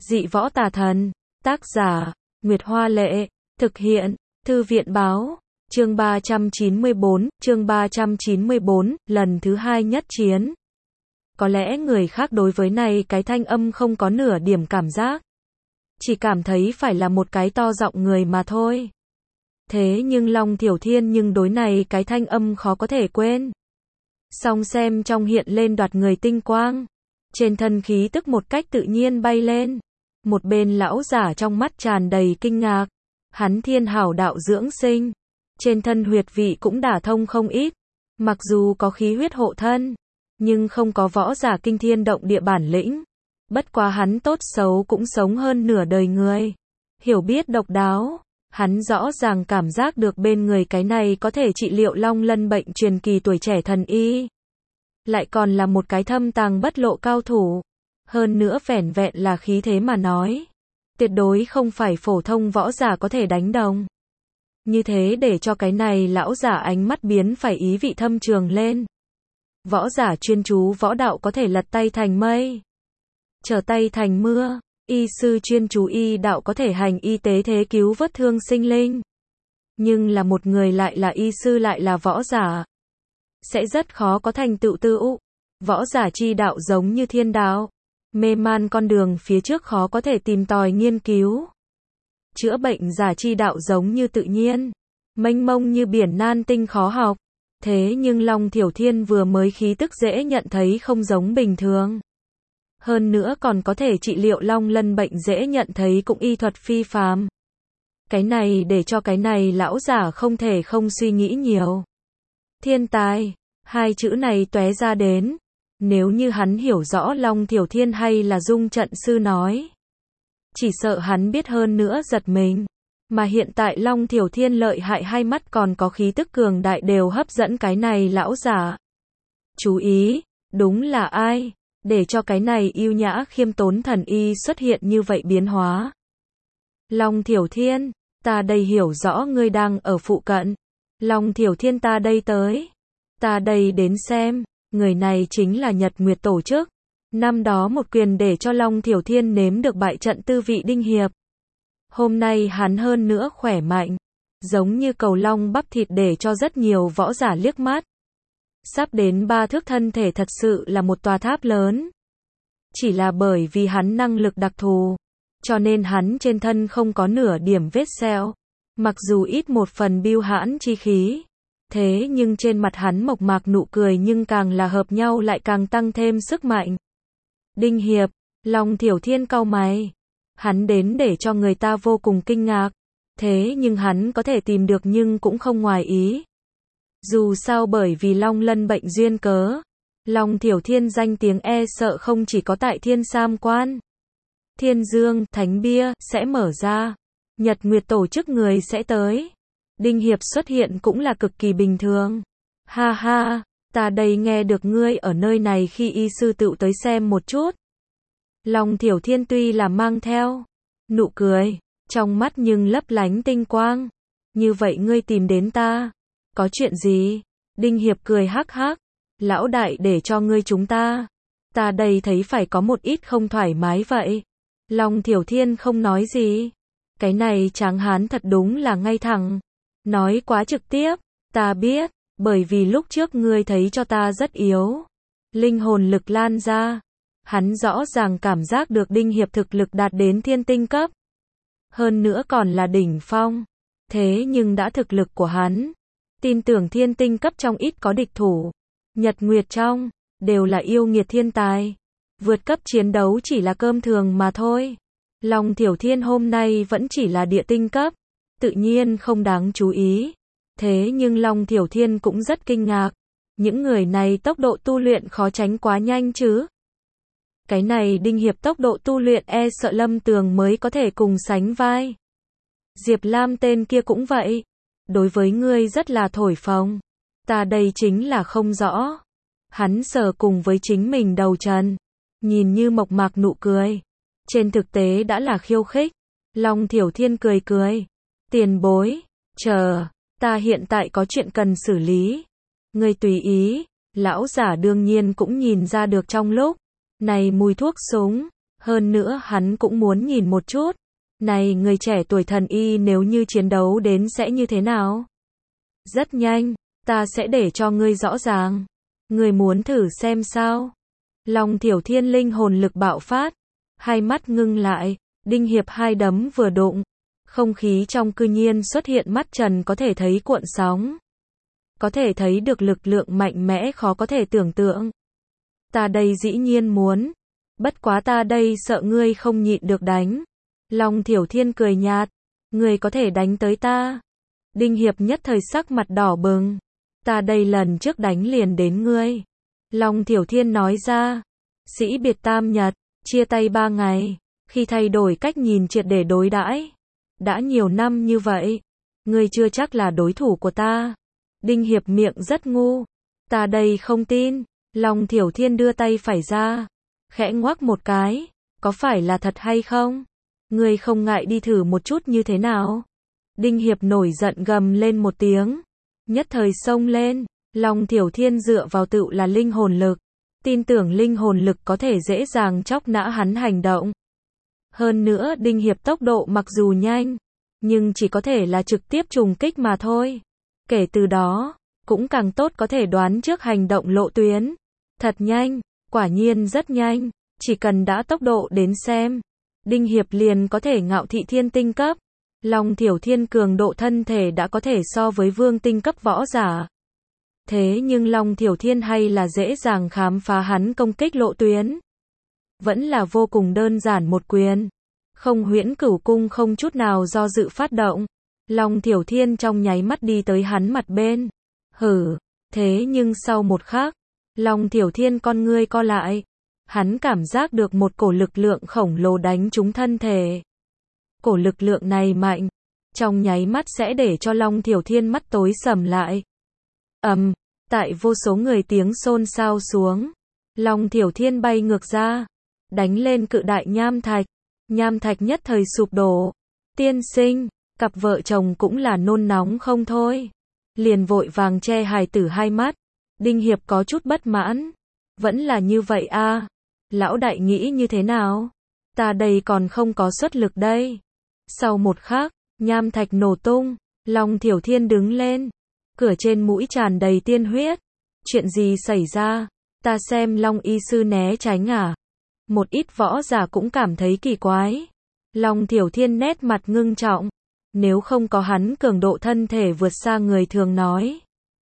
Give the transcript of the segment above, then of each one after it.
Dị võ tà thần. Tác giả, Nguyệt Hoa Lệ. Thực hiện, Thư viện Báo. Chương 394, lần thứ 2 nhất chiến. Có lẽ người khác đối với này cái thanh âm không có nửa điểm cảm giác. Chỉ cảm thấy phải là một cái to giọng người mà thôi. Thế nhưng Long Thiểu Thiên nhưng đối này cái thanh âm khó có thể quên. Song xem trong hiện lên đoạt người tinh quang. Trên thân khí tức một cách tự nhiên bay lên. Một bên lão giả trong mắt tràn đầy kinh ngạc. Hắn thiên hảo đạo dưỡng sinh. Trên thân huyệt vị cũng đả thông không ít. Mặc dù có khí huyết hộ thân, nhưng không có võ giả kinh thiên động địa bản lĩnh. Bất quá hắn tốt xấu cũng sống hơn nửa đời người. Hiểu biết độc đáo. Hắn rõ ràng cảm giác được bên người cái này có thể trị liệu long lân bệnh truyền kỳ tuổi trẻ thần y. Lại còn là một cái thâm tàng bất lộ cao thủ. Hơn nữa vẻn vẹn là khí thế mà nói. Tuyệt đối không phải phổ thông võ giả có thể đánh đồng. Như thế để cho cái này lão giả ánh mắt biến phải ý vị thâm trường lên. Võ giả chuyên chú võ đạo có thể lật tay thành mây, trở tay thành mưa. Y sư chuyên chú y đạo có thể hành y tế thế cứu vớt thương sinh linh. Nhưng là một người lại là y sư lại là võ giả, sẽ rất khó có thành tựu tựu. Võ giả chi đạo giống như thiên đạo, mê man con đường phía trước khó có thể tìm tòi nghiên cứu. Chữa bệnh giả chi đạo giống như tự nhiên, mênh mông như biển nan tinh khó học. Thế nhưng Long Thiểu Thiên vừa mới khí tức dễ nhận thấy không giống bình thường. Hơn nữa còn có thể trị liệu long lân bệnh dễ nhận thấy cũng y thuật phi phàm. Cái này để cho cái này lão giả không thể không suy nghĩ nhiều. Thiên tài, hai chữ này tóe ra đến. Nếu như hắn hiểu rõ Long Thiểu Thiên hay là Dung trận sư nói, chỉ sợ hắn biết hơn nữa giật mình. Mà hiện tại Long Thiểu Thiên lợi hại hai mắt còn có khí tức cường đại đều hấp dẫn cái này lão giả. Chú ý, đúng là ai? Để cho cái này yêu nhã khiêm tốn thần y xuất hiện như vậy biến hóa. Long Thiểu Thiên, ta đây hiểu rõ ngươi đang ở phụ cận. Long Thiểu Thiên ta đây tới. Ta đây đến xem, người này chính là Nhật Nguyệt tổ chức. Năm đó một quyền để cho Long Thiểu Thiên nếm được bại trận tư vị Đinh Hiệp. Hôm nay hắn hơn nữa khỏe mạnh, giống như cầu long bắp thịt để cho rất nhiều võ giả liếc mắt. Sắp đến 3 thước thân thể thật sự là một tòa tháp lớn. Chỉ là bởi vì hắn năng lực đặc thù, cho nên hắn trên thân không có nửa điểm vết sẹo. Mặc dù ít một phần bưu hãn chi khí, thế nhưng trên mặt hắn mộc mạc nụ cười nhưng càng là hợp nhau lại càng tăng thêm sức mạnh. Đinh Hiệp, Long Thiểu Thiên cau mày. Hắn đến để cho người ta vô cùng kinh ngạc. Thế nhưng hắn có thể tìm được nhưng cũng không ngoài ý. Dù sao bởi vì long lân bệnh duyên cớ, Long Thiểu Thiên danh tiếng e sợ không chỉ có tại Thiên Sam Quan, Thiên Dương, Thánh Bia sẽ mở ra. Nhật Nguyệt tổ chức người sẽ tới. Đinh Hiệp xuất hiện cũng là cực kỳ bình thường. Ha ha, ta đây nghe được ngươi ở nơi này khi y sư tựu tới xem một chút. Long Thiểu Thiên tuy là mang theo nụ cười, trong mắt nhưng lấp lánh tinh quang. Như vậy ngươi tìm đến ta, có chuyện gì? Đinh Hiệp cười hắc hắc. Lão đại để cho ngươi chúng ta đây thấy phải có một ít không thoải mái vậy. Long Thiểu Thiên không nói gì. Cái này tráng hán thật đúng là ngay thẳng. Nói quá trực tiếp. Ta biết, bởi vì lúc trước ngươi thấy cho ta rất yếu. Linh hồn lực lan ra. Hắn rõ ràng cảm giác được Đinh Hiệp thực lực đạt đến thiên tinh cấp. Hơn nữa còn là đỉnh phong. Thế nhưng đã thực lực của hắn, tin tưởng thiên tinh cấp trong ít có địch thủ. Nhật Nguyệt trong, đều là yêu nghiệt thiên tài. Vượt cấp chiến đấu chỉ là cơm thường mà thôi. Long Thiểu Thiên hôm nay vẫn chỉ là địa tinh cấp. Tự nhiên không đáng chú ý. Thế nhưng Long Thiểu Thiên cũng rất kinh ngạc. Những người này tốc độ tu luyện khó tránh quá nhanh chứ. Cái này Đinh Hiệp tốc độ tu luyện e sợ Lâm Tường mới có thể cùng sánh vai. Diệp Lam tên kia cũng vậy. Đối với ngươi rất là thổi phồng. Ta đây chính là không rõ. Hắn sờ cùng với chính mình đầu trần. Nhìn như mộc mạc nụ cười. Trên thực tế đã là khiêu khích. Long Thiểu Thiên cười cười. Tiền bối, chờ, ta hiện tại có chuyện cần xử lý. Ngươi tùy ý. Lão giả đương nhiên cũng nhìn ra được trong lúc này mùi thuốc súng, Hơn nữa hắn cũng muốn nhìn một chút. Này người trẻ tuổi thần y nếu như chiến đấu đến sẽ như thế nào? Rất nhanh, ta sẽ để cho ngươi rõ ràng. Ngươi muốn thử xem sao? Long Thiểu Thiên linh hồn lực bạo phát. Hai mắt ngưng lại, Đinh Hiệp hai đấm vừa đụng. Không khí trong cư nhiên xuất hiện mắt trần có thể thấy cuộn sóng. Có thể thấy được lực lượng mạnh mẽ khó có thể tưởng tượng. Ta đây dĩ nhiên muốn. Bất quá ta đây sợ ngươi không nhịn được đánh. Long Thiểu Thiên cười nhạt. Ngươi có thể đánh tới ta. Đinh Hiệp nhất thời sắc mặt đỏ bừng. Ta đây lần trước đánh liền đến ngươi. Long Thiểu Thiên nói ra. Sĩ biệt tam nhật, chia tay 3 ngày. Khi thay đổi cách nhìn triệt để đối đãi. Đã nhiều năm như vậy. Ngươi chưa chắc là đối thủ của ta. Đinh Hiệp miệng rất ngu. Ta đây không tin. Long Thiểu Thiên đưa tay phải ra. Khẽ ngoắc một cái. Có phải là thật hay không? Ngươi không ngại đi thử một chút như thế nào? Đinh Hiệp nổi giận gầm lên một tiếng. Nhất thời xông lên. Long Thiểu Thiên dựa vào tự là linh hồn lực. Tin tưởng linh hồn lực có thể dễ dàng chóc nã hắn hành động. Hơn nữa Đinh Hiệp tốc độ mặc dù nhanh. Nhưng chỉ có thể là trực tiếp trùng kích mà thôi. Kể từ đó, cũng càng tốt có thể đoán trước hành động lộ tuyến. Thật nhanh, quả nhiên rất nhanh. Chỉ cần đã tốc độ đến xem. Đinh Hiệp liền có thể ngạo thị thiên tinh cấp. Long Thiểu Thiên cường độ thân thể đã có thể so với vương tinh cấp võ giả. Thế nhưng Long Thiểu Thiên hay là dễ dàng khám phá hắn công kích lộ tuyến. Vẫn là vô cùng đơn giản một quyền. Không Huyễn Cửu Cung không chút nào do dự phát động. Long Thiểu Thiên trong nháy mắt đi tới hắn mặt bên. Hử, thế nhưng sau một khắc, Long Thiểu Thiên con ngươi co lại. Hắn cảm giác được một cổ lực lượng khổng lồ đánh trúng thân thể. Cổ lực lượng này mạnh, trong nháy mắt sẽ để cho Long Thiểu Thiên mắt tối sầm lại. Tại vô số người tiếng xôn xao xuống, Long Thiểu Thiên bay ngược ra, đánh lên cự đại nham thạch. Nham thạch nhất thời sụp đổ. Tiên sinh, cặp vợ chồng cũng là nôn nóng không thôi. Liền vội vàng che hài tử hai mắt. Đinh Hiệp có chút bất mãn. Vẫn là như vậy a. Lão đại nghĩ như thế nào? Ta đây còn không có xuất lực đây. Sau một khắc, nham thạch nổ tung. Long Thiểu Thiên đứng lên. Cửa trên mũi tràn đầy tiên huyết. Chuyện gì xảy ra? Ta xem Long y sư né tránh à? Một ít võ giả cũng cảm thấy kỳ quái. Long Thiểu Thiên nét mặt ngưng trọng. Nếu không có hắn cường độ thân thể vượt xa người thường nói.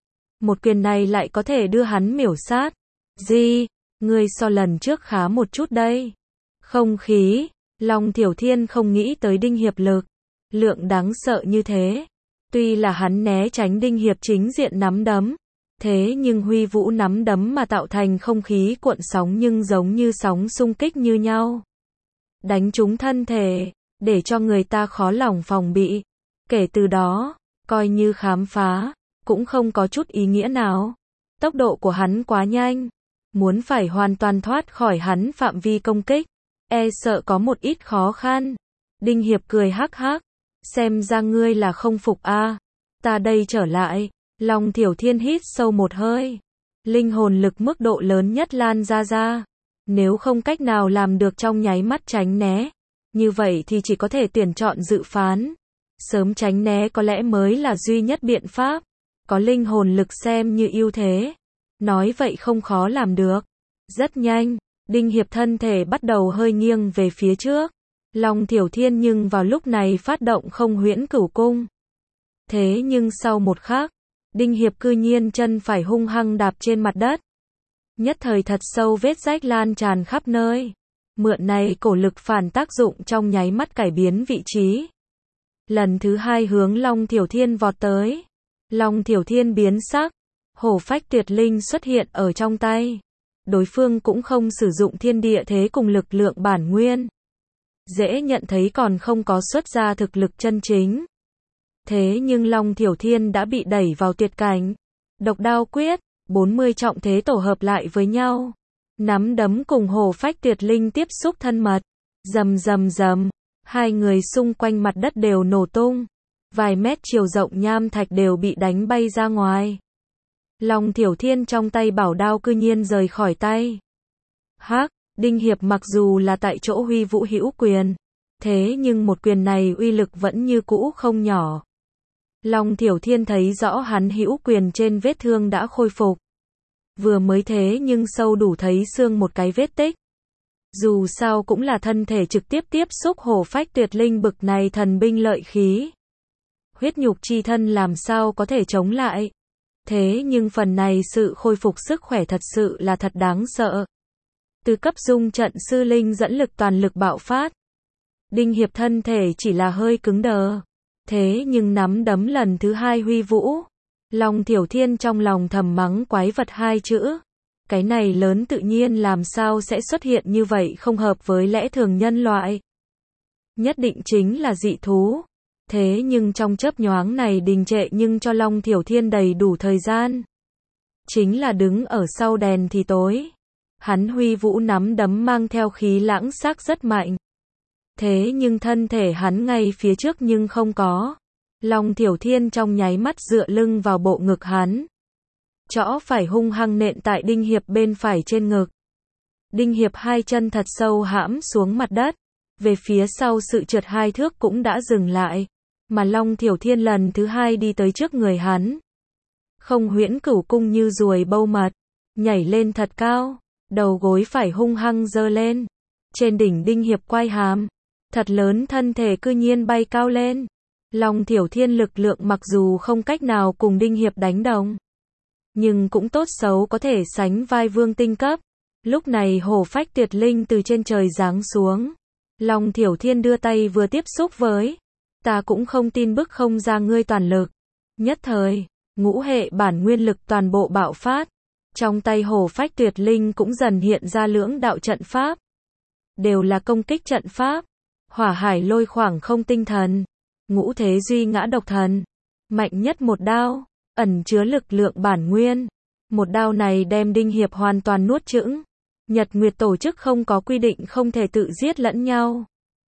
Một quyền này lại có thể đưa hắn miểu sát. Gì? Ngươi so lần trước khá một chút đây. Không khí. Long Thiểu Thiên không nghĩ tới Đinh Hiệp lực. Lượng đáng sợ như thế. Tuy là hắn né tránh Đinh Hiệp chính diện nắm đấm. Thế nhưng huy vũ nắm đấm mà tạo thành không khí cuộn sóng nhưng giống như sóng xung kích như nhau. Đánh trúng thân thể, để cho người ta khó lòng phòng bị. Kể từ đó, coi như khám phá, cũng không có chút ý nghĩa nào. Tốc độ của hắn quá nhanh. Muốn phải hoàn toàn thoát khỏi hắn phạm vi công kích. E sợ có một ít khó khăn. Đinh Hiệp cười hắc hắc. Xem ra ngươi là không phục a. Ta đây trở lại. Long Thiểu Thiên hít sâu một hơi. Linh hồn lực mức độ lớn nhất lan ra. Nếu không cách nào làm được trong nháy mắt tránh né, như vậy thì chỉ có thể tuyển chọn dự phán. Sớm tránh né có lẽ mới là duy nhất biện pháp. Có linh hồn lực xem như ưu thế. Nói vậy không khó làm được. Rất nhanh, Đinh Hiệp thân thể bắt đầu hơi nghiêng về phía trước. Long Thiểu Thiên nhưng vào lúc này phát động không Huyễn Cửu Cung. Thế nhưng sau một khắc, Đinh Hiệp cư nhiên chân phải hung hăng đạp trên mặt đất. Nhất thời thật sâu vết rách lan tràn khắp nơi. Mượn này cổ lực phản tác dụng trong nháy mắt cải biến vị trí. Lần thứ hai hướng Long Thiểu Thiên vọt tới. Long Thiểu Thiên biến sắc. Hổ phách tuyệt linh xuất hiện ở trong tay. Đối phương cũng không sử dụng thiên địa thế cùng lực lượng bản nguyên. Dễ nhận thấy còn không có xuất ra thực lực chân chính. Thế nhưng Long Thiểu Thiên đã bị đẩy vào tuyệt cảnh. Độc đao quyết, 40 trọng thế tổ hợp lại với nhau. Nắm đấm cùng hổ phách tuyệt linh tiếp xúc thân mật. Rầm rầm rầm. Hai người xung quanh mặt đất đều nổ tung. Vài mét chiều rộng nham thạch đều bị đánh bay ra ngoài. Long Thiểu Thiên trong tay bảo đao cư nhiên rời khỏi tay. Hắc, Đinh Hiệp mặc dù là tại chỗ huy vũ hữu quyền, thế nhưng một quyền này uy lực vẫn như cũ không nhỏ. Long Thiểu Thiên thấy rõ hắn hữu quyền trên vết thương đã khôi phục. Vừa mới thế nhưng sâu đủ thấy xương một cái vết tích. Dù sao cũng là thân thể trực tiếp tiếp xúc hổ phách tuyệt linh bực này thần binh lợi khí. Huyết nhục chi thân làm sao có thể chống lại. Thế nhưng phần này sự khôi phục sức khỏe thật sự là thật đáng sợ. Từ cấp dung trận sư linh dẫn lực toàn lực bạo phát. Đinh Hiệp thân thể chỉ là hơi cứng đờ. Thế nhưng nắm đấm lần thứ hai huy vũ. Long Thiểu Thiên trong lòng thầm mắng quái vật hai chữ. Cái này lớn tự nhiên làm sao sẽ xuất hiện như vậy không hợp với lẽ thường nhân loại. Nhất định chính là dị thú. Thế nhưng trong chớp nhoáng này đình trệ nhưng cho Long Thiểu Thiên đầy đủ thời gian. Chính là đứng ở sau đèn thì tối. Hắn huy vũ nắm đấm mang theo khí lãng sắc rất mạnh. Thế nhưng thân thể hắn ngay phía trước nhưng không có. Long Thiểu Thiên trong nháy mắt dựa lưng vào bộ ngực hắn. Chõ phải hung hăng nện tại Đinh Hiệp bên phải trên ngực. Đinh Hiệp hai chân thật sâu hãm xuống mặt đất. Về phía sau sự trượt 2 thước cũng đã dừng lại. Mà Long Thiểu Thiên lần thứ hai đi tới trước người hắn. Không huyễn cửu cung như ruồi bâu mật. Nhảy lên thật cao. Đầu gối phải hung hăng giơ lên. Trên đỉnh Đinh Hiệp quay hàm. Thật lớn thân thể cư nhiên bay cao lên. Long Thiểu Thiên lực lượng mặc dù không cách nào cùng Đinh Hiệp đánh đồng. Nhưng cũng tốt xấu có thể sánh vai vương tinh cấp. Lúc này hổ phách tuyệt linh từ trên trời giáng xuống. Long Thiểu Thiên đưa tay vừa tiếp xúc với. Ta cũng không tin bức không ra ngươi toàn lực. Nhất thời, ngũ hệ bản nguyên lực toàn bộ bạo phát. Trong tay hổ phách tuyệt linh cũng dần hiện ra lưỡng đạo trận pháp. Đều là công kích trận pháp. Hỏa hải lôi khoảng không tinh thần. Ngũ thế duy ngã độc thần. Mạnh nhất một đao. Ẩn chứa lực lượng bản nguyên. Một đao này đem Đinh Hiệp hoàn toàn nuốt chửng. Nhật Nguyệt tổ chức không có quy định không thể tự giết lẫn nhau.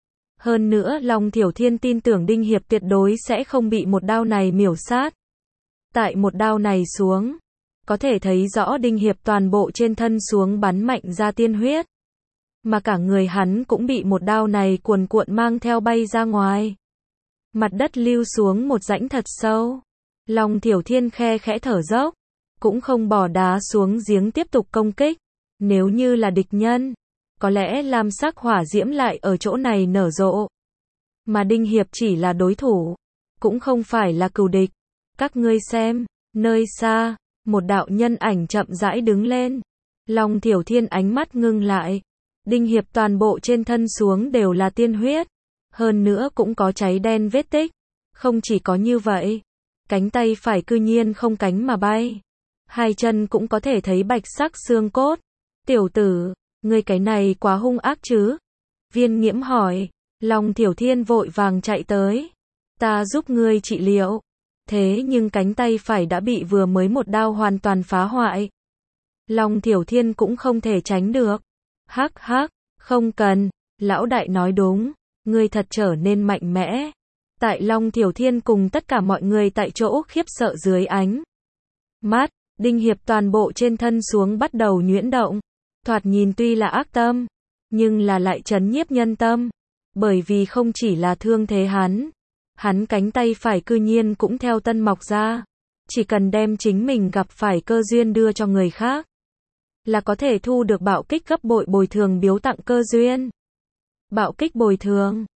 Hơn nữa Long Thiểu Thiên tin tưởng Đinh Hiệp tuyệt đối sẽ không bị một đao này miểu sát. Tại một đao này xuống, có thể thấy rõ Đinh Hiệp toàn bộ trên thân xuống bắn mạnh ra tiên huyết. Mà cả người hắn cũng bị một đao này cuồn cuộn mang theo bay ra ngoài. Mặt đất lưu xuống một rãnh thật sâu. Long Thiểu Thiên khe khẽ thở dốc, cũng không bỏ đá xuống giếng tiếp tục công kích. Nếu như là địch nhân, có lẽ lam sắc hỏa diễm lại ở chỗ này nở rộ. Mà Đinh Hiệp chỉ là đối thủ, cũng không phải là cừu địch. Các ngươi xem, nơi xa, một đạo nhân ảnh chậm rãi đứng lên. Long Thiểu Thiên ánh mắt ngưng lại. Đinh Hiệp toàn bộ trên thân xuống đều là tiên huyết. Hơn nữa cũng có cháy đen vết tích. Không chỉ có như vậy, cánh tay phải cư nhiên không cánh mà bay. Hai chân cũng có thể thấy bạch sắc xương cốt. Tiểu tử, ngươi cái này quá hung ác chứ? Viên Nghiễm hỏi. Long Thiểu Thiên vội vàng chạy tới. Ta giúp ngươi trị liệu. Thế nhưng cánh tay phải đã bị vừa mới một đao hoàn toàn phá hoại. Long Thiểu Thiên cũng không thể tránh được. Hắc hắc, không cần, lão đại nói đúng, ngươi thật trở nên mạnh mẽ. Tại Long Thiểu Thiên cùng tất cả mọi người tại chỗ khiếp sợ dưới ánh mắt, Đinh Hiệp toàn bộ trên thân xuống bắt đầu nhuyễn động. Thoạt nhìn tuy là ác tâm, nhưng là lại trấn nhiếp nhân tâm. Bởi vì không chỉ là thương thế hắn cánh tay phải cư nhiên cũng theo tân mọc ra. Chỉ cần đem chính mình gặp phải cơ duyên đưa cho người khác, là có thể thu được bạo kích gấp bội bồi thường biếu tặng cơ duyên. Bạo kích bồi thường,